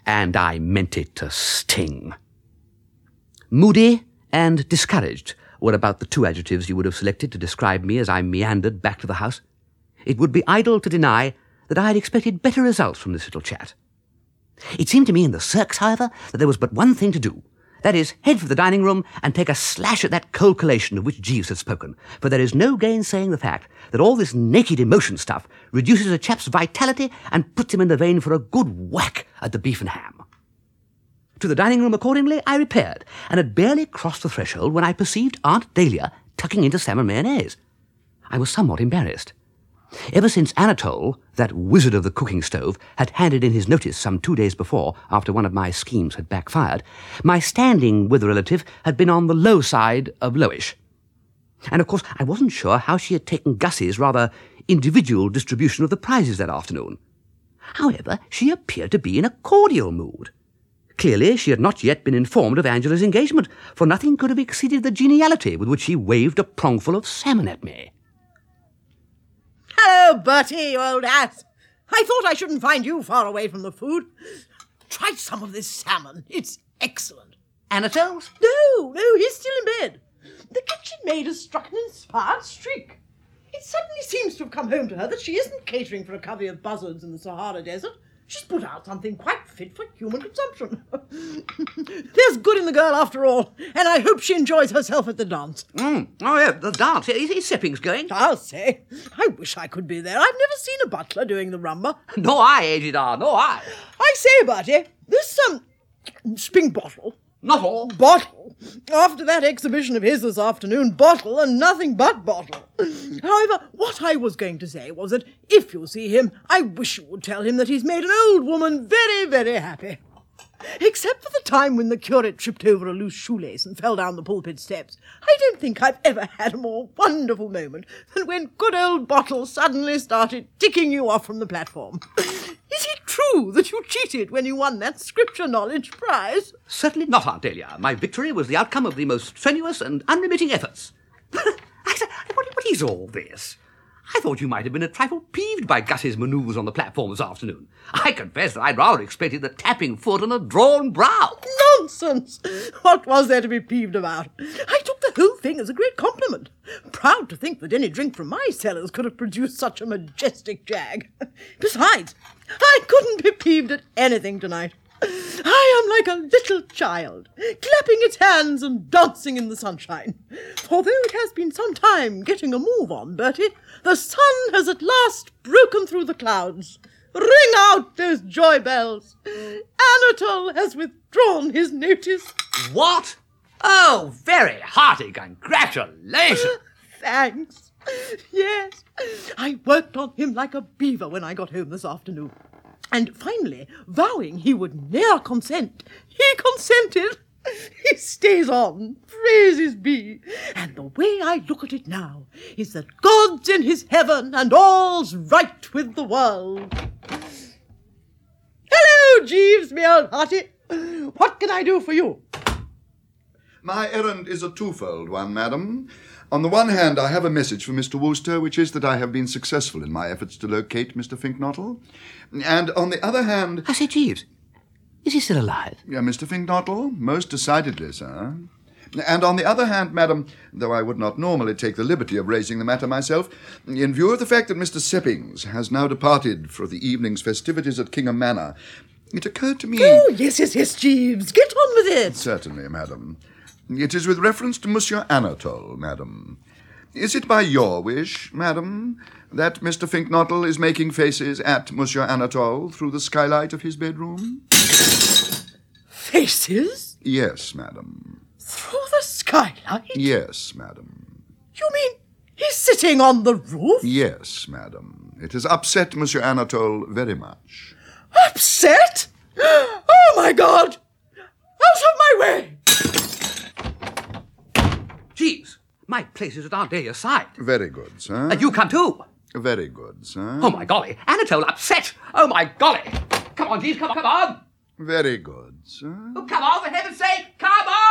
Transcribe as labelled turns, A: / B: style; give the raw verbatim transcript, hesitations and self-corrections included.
A: and I meant it to sting. Moody and discouraged were about the two adjectives you would have selected to describe me as I meandered back to the house. It would be idle to deny that I had expected better results from this little chat. It seemed to me in the circus, however, that there was but one thing to do. That is, head for the dining room and take a slash at that cold collation of which Jeeves had spoken, for there is no gainsaying the fact that all this naked emotion stuff reduces a chap's vitality and puts him in the vein for a good whack at the beef and ham. To the dining room, accordingly, I repaired, and had barely crossed the threshold when I perceived Aunt Dahlia tucking into salmon mayonnaise. I was somewhat embarrassed. Ever since Anatole, that wizard of the cooking stove, had handed in his notice some two days before, after one of my schemes had backfired, my standing with the relative had been on the low side of lowish. And of course I wasn't sure how she had taken Gussie's rather individual distribution of the prizes that afternoon. However, she appeared to be in a cordial mood. Clearly she had not yet been informed of Angela's engagement, for nothing could have exceeded the geniality with which she waved a prongful of salmon at me.
B: Hello, Bertie, you old ass. I thought I shouldn't find you far away from the food. Try some of this salmon. It's excellent.
A: Anatole's?
B: No, no, he's still in bed. The kitchen maid has struck an inspired streak. It suddenly seems to have come home to her that she isn't catering for a covey of buzzards in the Sahara Desert. She's put out something quite fit for human consumption. There's good in the girl after all, and I hope she enjoys herself at the dance.
A: Mm. Oh, yeah, the dance. Is, is Seppings going?
B: I'll say. I wish I could be there. I've never seen a butler doing the rumba.
A: No, I, Aged R, no, I.
B: I say, Bertie, this, um, spring bottle...
A: Not all.
B: Bottle. After that exhibition of his this afternoon, bottle and nothing but bottle. However, what I was going to say was that if you see him, I wish you would tell him that he's made an old woman very, very happy. Except for the time when the curate tripped over a loose shoelace and fell down the pulpit steps, I don't think I've ever had a more wonderful moment than when good old Bottle suddenly started ticking you off from the platform. Is it true that you cheated when you won that scripture knowledge prize?
A: Certainly not, Aunt Dahlia. My victory was the outcome of the most strenuous and unremitting efforts. I said, what, what is all this? I thought you might have been a trifle peeved by Gussie's manoeuvres on the platform this afternoon. I confess that I'd rather expected the tapping foot and a drawn brow.
B: Nonsense! What was there to be peeved about? I took the whole thing as a great compliment. Proud to think that any drink from my cellars could have produced such a majestic jag. Besides, I couldn't be peeved at anything tonight. I am like a little child, clapping its hands and dancing in the sunshine. For though it has been some time getting a move on, Bertie, the sun has at last broken through the clouds. Ring out those joy bells. Anatole has withdrawn his notice.
A: What? Oh, very hearty congratulations.
B: Thanks. Yes, I worked on him like a beaver when I got home this afternoon. And finally, vowing he would ne'er consent, he consented. He stays on, praises be. And the way I look at it now is that God's in his heaven and all's right with the world. Hello, Jeeves, me old hearty. What can I do for you?
C: My errand is a twofold one, madam. On the one hand, I have a message for Mister Wooster, which is that I have been successful in my efforts to locate Mister Finknottle. And on the other hand...
A: I say, Jeeves, is he still alive?
C: Yeah, Mister Finknottle? Most decidedly, sir. And on the other hand, madam, though I would not normally take the liberty of raising the matter myself, in view of the fact that Mister Seppings has now departed for the evening's festivities at Kingham Manor, it occurred to me...
B: Oh, yes, yes, yes, Jeeves. Get on with it.
C: Certainly, madam. It is with reference to Monsieur Anatole, madam. Is it by your wish, madam, that Mister Finknottle is making faces at Monsieur Anatole through the skylight of his bedroom?
B: Faces?
C: Yes, madam.
B: Through the skylight?
C: Yes, madam.
B: You mean he's sitting on the roof?
C: Yes, madam. It has upset Monsieur Anatole very much.
B: Upset? Oh, my God! Out of my way!
A: Jeeves, my place is at Aunt Dahlia's side.
C: Very good, sir.
A: And you come too.
C: Very good, sir.
A: Oh, my golly. Anatole upset. Oh, my golly. Come on, Jeeves, come on, come on.
C: Very good, sir.
A: Oh, come on, for heaven's sake, come on!